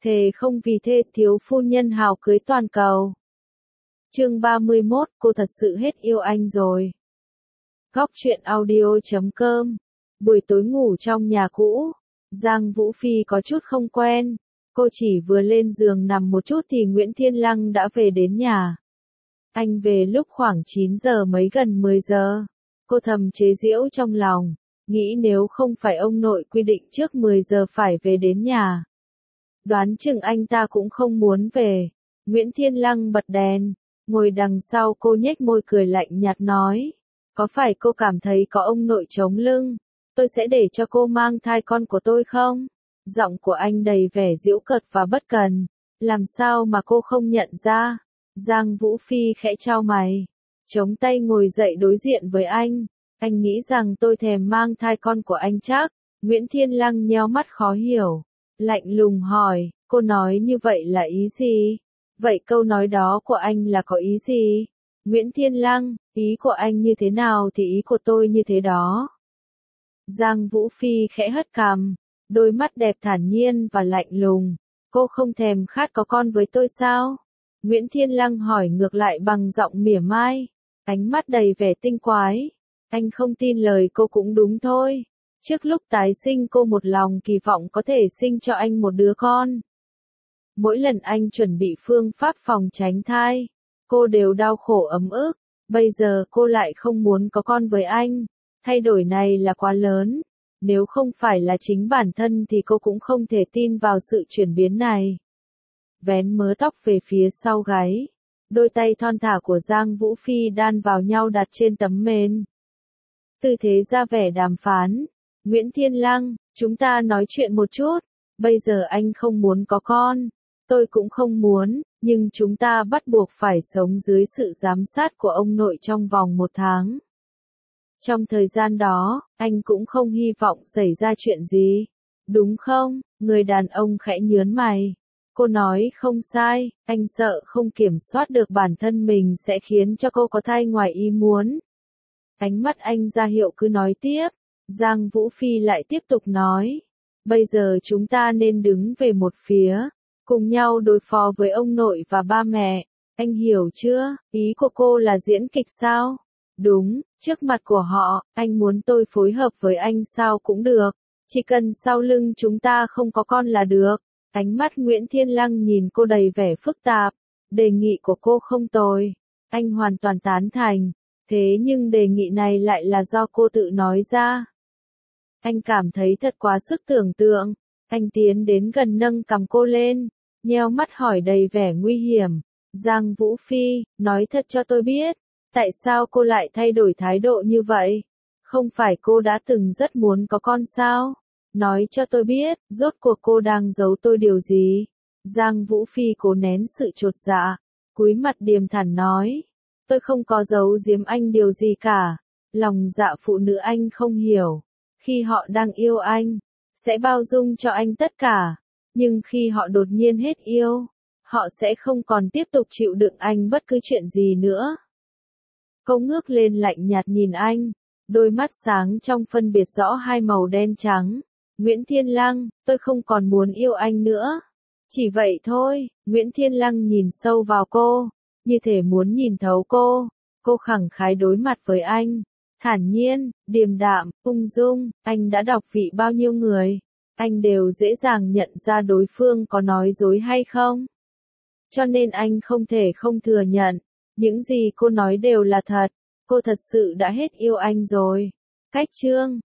thề không vì thê thiếu phu nhân hào cưới toàn cầu. Chương 31, cô thật sự hết yêu anh rồi. Góc truyện audio.com. Buổi tối ngủ trong nhà cũ, Giang Vũ Phi có chút không quen. Cô chỉ vừa lên giường nằm một chút thì Nguyễn Thiên Lăng đã về đến nhà. Anh về lúc khoảng 9 giờ mấy gần 10 giờ. Cô thầm chế giễu trong lòng, nghĩ nếu không phải ông nội quy định trước 10 giờ phải về đến nhà, đoán chừng anh ta cũng không muốn về. Nguyễn Thiên Lăng bật đèn, ngồi đằng sau cô nhếch môi cười lạnh nhạt nói, có phải cô cảm thấy có ông nội chống lưng, tôi sẽ để cho cô mang thai con của tôi không? Giọng của anh đầy vẻ giễu cợt và bất cần, làm sao mà cô không nhận ra? Giang Vũ Phi khẽ chau mày, chống tay ngồi dậy đối diện với anh nghĩ rằng tôi thèm mang thai con của anh chắc? Nguyễn Thiên Lăng nheo mắt khó hiểu, lạnh lùng hỏi, cô nói như vậy là ý gì? Vậy câu nói đó của anh là có ý gì? Nguyễn Thiên Lăng, ý của anh như thế nào thì ý của tôi như thế đó. Giang Vũ Phi khẽ hất cằm, đôi mắt đẹp thản nhiên và lạnh lùng, cô không thèm khát có con với tôi sao? Nguyễn Thiên Lăng hỏi ngược lại bằng giọng mỉa mai, ánh mắt đầy vẻ tinh quái. Anh không tin lời cô cũng đúng thôi. Trước lúc tái sinh cô một lòng kỳ vọng có thể sinh cho anh một đứa con. Mỗi lần anh chuẩn bị phương pháp phòng tránh thai, cô đều đau khổ ấm ức. Bây giờ cô lại không muốn có con với anh. Thay đổi này là quá lớn. Nếu không phải là chính bản thân thì cô cũng không thể tin vào sự chuyển biến này. Vén mớ tóc về phía sau gáy. Đôi tay thon thả của Giang Vũ Phi đan vào nhau đặt trên tấm mền. Tư thế ra vẻ đàm phán. Nguyễn Thiên Lăng, chúng ta nói chuyện một chút. Bây giờ anh không muốn có con. Tôi cũng không muốn, nhưng chúng ta bắt buộc phải sống dưới sự giám sát của ông nội trong vòng 1 tháng. Trong thời gian đó, anh cũng không hy vọng xảy ra chuyện gì. Đúng không? Người đàn ông khẽ nhớn mày. Cô nói không sai, anh sợ không kiểm soát được bản thân mình sẽ khiến cho cô có thai ngoài ý muốn. Ánh mắt anh ra hiệu cứ nói tiếp. Giang Vũ Phi lại tiếp tục nói. Bây giờ chúng ta nên đứng về một phía, cùng nhau đối phó với ông nội và ba mẹ. Anh hiểu chưa? Ý của cô là diễn kịch sao? Đúng, trước mặt của họ, anh muốn tôi phối hợp với anh sao cũng được. Chỉ cần sau lưng chúng ta không có con là được. Ánh mắt Nguyễn Thiên Lăng nhìn cô đầy vẻ phức tạp. Đề nghị của cô không tồi. Anh hoàn toàn tán thành. Thế nhưng đề nghị này lại là do cô tự nói ra. Anh cảm thấy thật quá sức tưởng tượng. Anh tiến đến gần nâng cằm cô lên, nheo mắt hỏi đầy vẻ nguy hiểm. Giang Vũ Phi, nói thật cho tôi biết, tại sao cô lại thay đổi thái độ như vậy? Không phải cô đã từng rất muốn có con sao? Nói cho tôi biết, rốt cuộc cô đang giấu tôi điều gì? Giang Vũ Phi cố nén sự chột dạ, cúi mặt điềm thản nói. Tôi không có giấu giếm anh điều gì cả. Lòng dạ phụ nữ anh không hiểu. Khi họ đang yêu anh, sẽ bao dung cho anh tất cả. Nhưng khi họ đột nhiên hết yêu, họ sẽ không còn tiếp tục chịu đựng anh bất cứ chuyện gì nữa. Cô ngước lên lạnh nhạt nhìn anh, đôi mắt sáng trong phân biệt rõ hai màu đen trắng. Nguyễn Thiên Lăng, tôi không còn muốn yêu anh nữa. Chỉ vậy thôi. Nguyễn Thiên Lăng nhìn sâu vào cô, như thể muốn nhìn thấu cô. Cô khẳng khái đối mặt với anh, thản nhiên, điềm đạm, ung dung. Anh đã đọc vị bao nhiêu người, anh đều dễ dàng nhận ra đối phương có nói dối hay không. Cho nên anh không thể không thừa nhận, những gì cô nói đều là thật. Cô thật sự đã hết yêu anh rồi. Cách chương